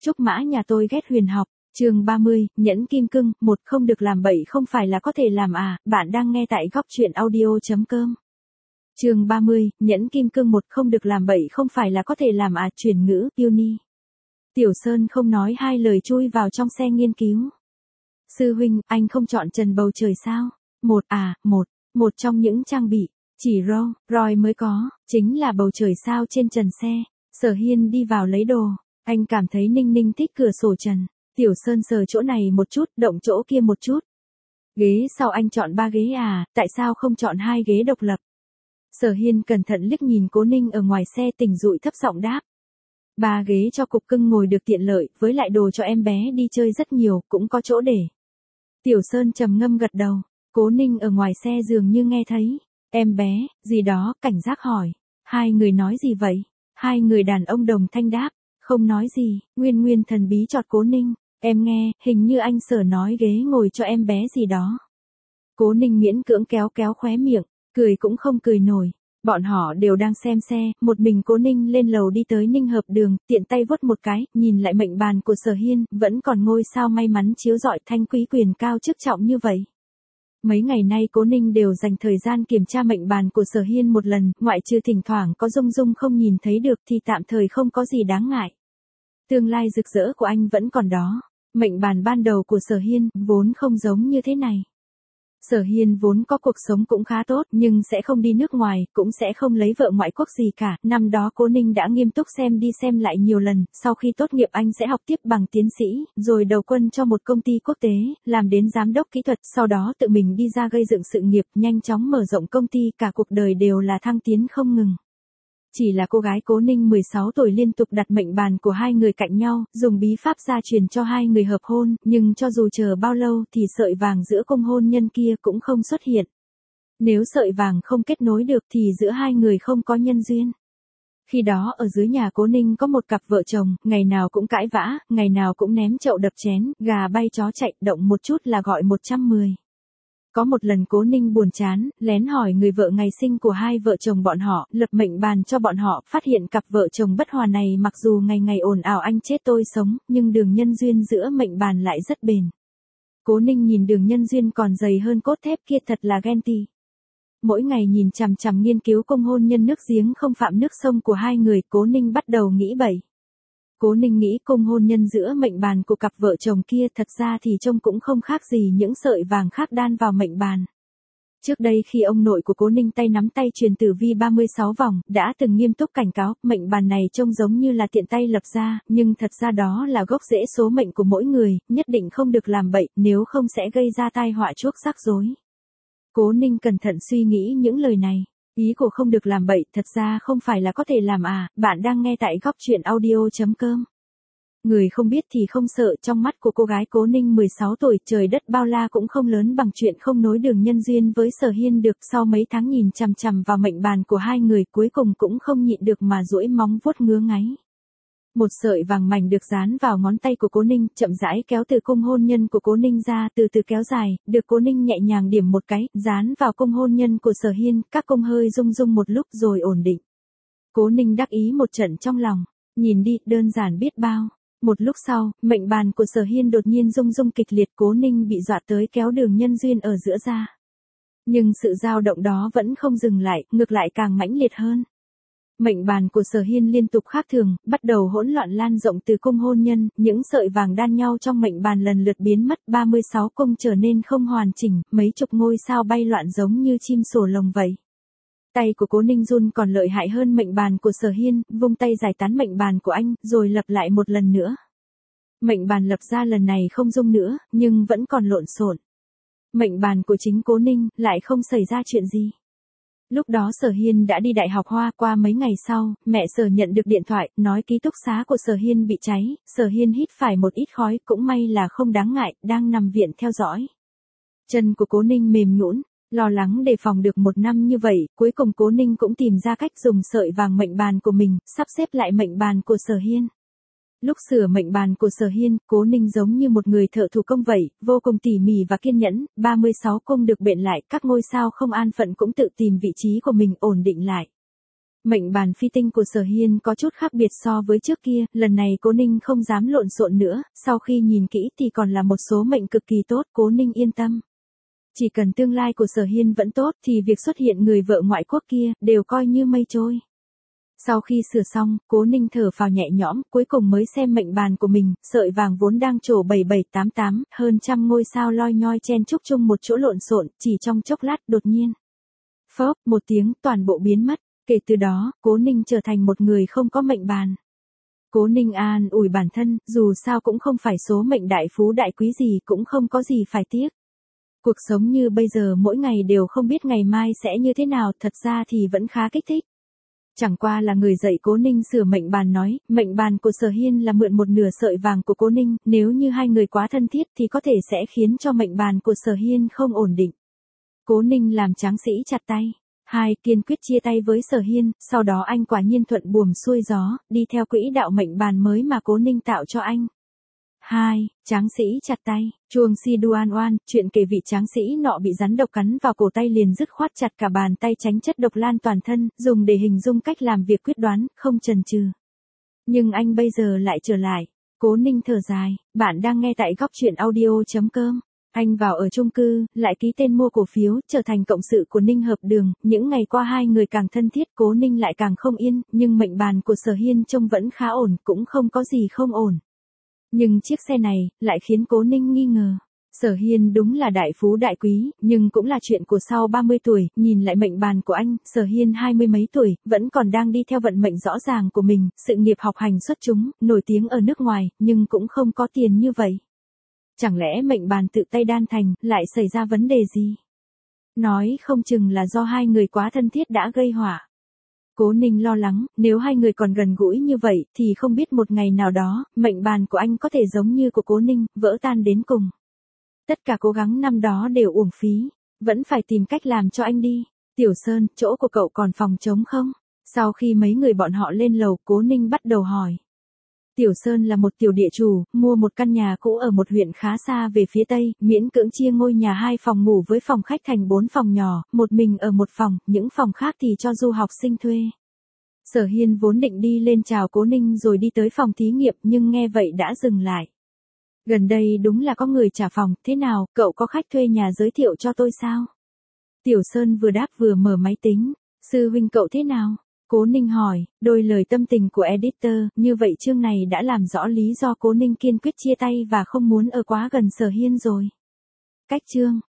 Trúc mã nhà tôi ghét huyền học. Chương 30, nhẫn kim cương, một không được làm bậy không phải là có thể làm à, bạn đang nghe tại góc truyện audio.com. Chương 30, nhẫn kim cương, một không được làm bậy không phải là có thể làm à, chuyển ngữ, uni. Tiểu Sơn không nói hai lời chui vào trong xe nghiên cứu. Sư huynh, anh không chọn trần bầu trời sao? Một trong những trang bị, chỉ Roy mới có, chính là bầu trời sao trên trần xe. Sở Hiên đi vào lấy đồ, anh cảm thấy Ninh Ninh thích cửa sổ trần. Tiểu Sơn sờ chỗ này một chút, động chỗ kia một chút. Ghế sau anh chọn 3 ghế à, tại sao không chọn 2 ghế độc lập? Sở Hiên cẩn thận liếc nhìn Cố Ninh ở ngoài xe, tỉnh dụi thấp giọng đáp. 3 ghế cho cục cưng ngồi được tiện lợi, với lại đồ cho em bé đi chơi rất nhiều, cũng có chỗ để. Tiểu Sơn trầm ngâm gật đầu, Cố Ninh ở ngoài xe dường như nghe thấy. Em bé, gì đó, cảnh giác hỏi. Hai người nói gì vậy? Hai người đàn ông đồng thanh đáp. Không nói gì, Nguyên thần bí chọt Cố Ninh. Em nghe, hình như anh Sở nói ghế ngồi cho em bé gì đó. Cố Ninh miễn cưỡng kéo khóe miệng, cười cũng không cười nổi. Bọn họ đều đang xem xe, một mình Cố Ninh lên lầu đi tới Ninh Hợp Đường, tiện tay vuốt một cái, nhìn lại mệnh bàn của Sở Hiên, vẫn còn ngôi sao may mắn chiếu rọi, thanh quý quyền cao chức trọng như vậy. Mấy ngày nay Cố Ninh đều dành thời gian kiểm tra mệnh bàn của Sở Hiên một lần, ngoại trừ thỉnh thoảng có Dung không nhìn thấy được thì tạm thời không có gì đáng ngại. Tương lai rực rỡ của anh vẫn còn đó. Mệnh bàn ban đầu của Sở Hiên vốn không giống như thế này. Sở Hiên vốn có cuộc sống cũng khá tốt, nhưng sẽ không đi nước ngoài, cũng sẽ không lấy vợ ngoại quốc gì cả. Năm đó Cố Ninh đã nghiêm túc xem đi xem lại nhiều lần, sau khi tốt nghiệp anh sẽ học tiếp bằng tiến sĩ, rồi đầu quân cho một công ty quốc tế, làm đến giám đốc kỹ thuật, sau đó tự mình đi ra gây dựng sự nghiệp, nhanh chóng mở rộng công ty, cả cuộc đời đều là thăng tiến không ngừng. Chỉ là cô gái Cố Ninh 16 tuổi liên tục đặt mệnh bàn của hai người cạnh nhau, dùng bí pháp gia truyền cho hai người hợp hôn, nhưng cho dù chờ bao lâu thì sợi vàng giữa cung hôn nhân kia cũng không xuất hiện. Nếu sợi vàng không kết nối được thì giữa hai người không có nhân duyên. Khi đó ở dưới nhà Cố Ninh có một cặp vợ chồng, ngày nào cũng cãi vã, ngày nào cũng ném chậu đập chén, gà bay chó chạy, động một chút là gọi 110. Có một lần Cố Ninh buồn chán, lén hỏi người vợ ngày sinh của hai vợ chồng bọn họ, lập mệnh bàn cho bọn họ, phát hiện cặp vợ chồng bất hòa này mặc dù ngày ngày ồn ào anh chết tôi sống, nhưng đường nhân duyên giữa mệnh bàn lại rất bền. Cố Ninh nhìn đường nhân duyên còn dày hơn cốt thép kia thật là ghen tị. Mỗi ngày nhìn chằm chằm nghiên cứu cung hôn nhân nước giếng không phạm nước sông của hai người, Cố Ninh bắt đầu nghĩ bậy. Cố Ninh nghĩ cung hôn nhân giữa mệnh bàn của cặp vợ chồng kia thật ra thì trông cũng không khác gì những sợi vàng khác đan vào mệnh bàn. Trước đây khi ông nội của Cố Ninh tay nắm tay truyền tử vi 36 vòng, đã từng nghiêm túc cảnh cáo, mệnh bàn này trông giống như là tiện tay lập ra, nhưng thật ra đó là gốc rễ số mệnh của mỗi người, nhất định không được làm bậy, nếu không sẽ gây ra tai họa chuốc rắc rối. Cố Ninh cẩn thận suy nghĩ những lời này. Ý của không được làm bậy thật ra không phải là có thể làm à, bạn đang nghe tại góc truyện audio.com. Người không biết thì không sợ, trong mắt của cô gái Cố Ninh 16 tuổi, trời đất bao la cũng không lớn bằng chuyện không nối đường nhân duyên với Sở Hiên được. Sau mấy tháng nhìn chằm chằm vào mệnh bàn của hai người, cuối cùng cũng không nhịn được mà duỗi móng vuốt ngứa ngáy. Một sợi vàng mảnh được dán vào ngón tay của Cố Ninh, chậm rãi kéo từ cung hôn nhân của Cố Ninh ra, từ từ kéo dài, được Cố Ninh nhẹ nhàng điểm một cái, dán vào cung hôn nhân của Sở Hiên, các cung hơi rung một lúc rồi ổn định. Cố Ninh đắc ý một trận trong lòng, nhìn đi, đơn giản biết bao. Một lúc sau, mệnh bàn của Sở Hiên đột nhiên rung kịch liệt, Cố Ninh bị dọa tới kéo đường nhân duyên ở giữa ra. Nhưng sự dao động đó vẫn không dừng lại, ngược lại càng mãnh liệt hơn. Mệnh bàn của Sở Hiên liên tục khác thường, bắt đầu hỗn loạn lan rộng từ cung hôn nhân, những sợi vàng đan nhau trong mệnh bàn lần lượt biến mất, 36 cung trở nên không hoàn chỉnh, mấy chục ngôi sao bay loạn giống như chim sổ lồng vậy. Tay của Cố Ninh run còn lợi hại hơn mệnh bàn của Sở Hiên, vung tay giải tán mệnh bàn của anh, rồi lập lại một lần nữa. Mệnh bàn lập ra lần này không rung nữa, nhưng vẫn còn lộn xộn. Mệnh bàn của chính Cố Ninh lại không xảy ra chuyện gì. Lúc đó Sở Hiên đã đi Đại học Hoa, qua mấy ngày sau, mẹ Sở nhận được điện thoại, nói ký túc xá của Sở Hiên bị cháy, Sở Hiên hít phải một ít khói, cũng may là không đáng ngại, đang nằm viện theo dõi. Chân của Cố Ninh mềm nhũn, lo lắng đề phòng được một năm như vậy, cuối cùng Cố Ninh cũng tìm ra cách dùng sợi vàng mệnh bàn của mình, sắp xếp lại mệnh bàn của Sở Hiên. Lúc sửa mệnh bàn của Sở Hiên, Cố Ninh giống như một người thợ thủ công vậy, vô cùng tỉ mỉ và kiên nhẫn, 36 cung được bện lại, các ngôi sao không an phận cũng tự tìm vị trí của mình ổn định lại. Mệnh bàn phi tinh của Sở Hiên có chút khác biệt so với trước kia, lần này Cố Ninh không dám lộn xộn nữa, sau khi nhìn kỹ thì còn là một số mệnh cực kỳ tốt, Cố Ninh yên tâm. Chỉ cần tương lai của Sở Hiên vẫn tốt thì việc xuất hiện người vợ ngoại quốc kia, đều coi như mây trôi. Sau khi sửa xong, Cố Ninh thở phào nhẹ nhõm, cuối cùng mới xem mệnh bàn của mình, sợi vàng vốn đang trổ 7788, hơn trăm ngôi sao loi nhoi chen chúc chung một chỗ lộn xộn, chỉ trong chốc lát đột nhiên. Phốc, một tiếng, toàn bộ biến mất. Kể từ đó, Cố Ninh trở thành một người không có mệnh bàn. Cố Ninh an ủi bản thân, dù sao cũng không phải số mệnh đại phú đại quý gì, cũng không có gì phải tiếc. Cuộc sống như bây giờ mỗi ngày đều không biết ngày mai sẽ như thế nào, thật ra thì vẫn khá kích thích. Chẳng qua là người dạy Cố Ninh sửa mệnh bàn nói, mệnh bàn của Sở Hiên là mượn một nửa sợi vàng của Cố Ninh, nếu như hai người quá thân thiết thì có thể sẽ khiến cho mệnh bàn của Sở Hiên không ổn định. Cố Ninh làm tráng sĩ chặt tay. Hai, kiên quyết chia tay với Sở Hiên, sau đó anh quả nhiên thuận buồm xuôi gió, đi theo quỹ đạo mệnh bàn mới mà Cố Ninh tạo cho anh. 2. Tráng sĩ chặt tay, chuông si duan oan, chuyện kể vị tráng sĩ nọ bị rắn độc cắn vào cổ tay liền dứt khoát chặt cả bàn tay tránh chất độc lan toàn thân, dùng để hình dung cách làm việc quyết đoán, không chần chừ. Nhưng anh bây giờ lại trở lại. Cố Ninh thở dài, bạn đang nghe tại góc truyện audio.com. Anh vào ở chung cư, lại ký tên mua cổ phiếu, trở thành cộng sự của Ninh Hợp Đường, những ngày qua hai người càng thân thiết, Cố Ninh lại càng không yên, nhưng mệnh bàn của Sở Hiên trông vẫn khá ổn, cũng không có gì không ổn. Nhưng chiếc xe này, lại khiến Cố Ninh nghi ngờ. Sở Hiên đúng là đại phú đại quý, nhưng cũng là chuyện của sau 30 tuổi, nhìn lại mệnh bàn của anh, Sở Hiên 20 mấy tuổi, vẫn còn đang đi theo vận mệnh rõ ràng của mình, sự nghiệp học hành xuất chúng, nổi tiếng ở nước ngoài, nhưng cũng không có tiền như vậy. Chẳng lẽ mệnh bàn tự tay đan thành, lại xảy ra vấn đề gì? Nói không chừng là do hai người quá thân thiết đã gây họa. Cố Ninh lo lắng, nếu hai người còn gần gũi như vậy, thì không biết một ngày nào đó, mệnh bàn của anh có thể giống như của Cố Ninh, vỡ tan đến cùng. Tất cả cố gắng năm đó đều uổng phí, vẫn phải tìm cách làm cho anh đi. Tiểu Sơn, chỗ của cậu còn phòng trống không? Sau khi mấy người bọn họ lên lầu, Cố Ninh bắt đầu hỏi. Tiểu Sơn là một tiểu địa chủ, mua một căn nhà cũ ở một huyện khá xa về phía tây, miễn cưỡng chia ngôi nhà 2 phòng ngủ với phòng khách thành 4 phòng nhỏ, một mình ở một phòng, những phòng khác thì cho du học sinh thuê. Sở Hiên vốn định đi lên chào Cố Ninh rồi đi tới phòng thí nghiệm nhưng nghe vậy đã dừng lại. Gần đây đúng là có người trả phòng, thế nào, cậu có khách thuê nhà giới thiệu cho tôi sao? Tiểu Sơn vừa đáp vừa mở máy tính, sư huynh cậu thế nào? Cố Ninh hỏi, đôi lời tâm tình của editor, như vậy chương này đã làm rõ lý do Cố Ninh kiên quyết chia tay và không muốn ở quá gần Sở Hiên rồi. Cách chương.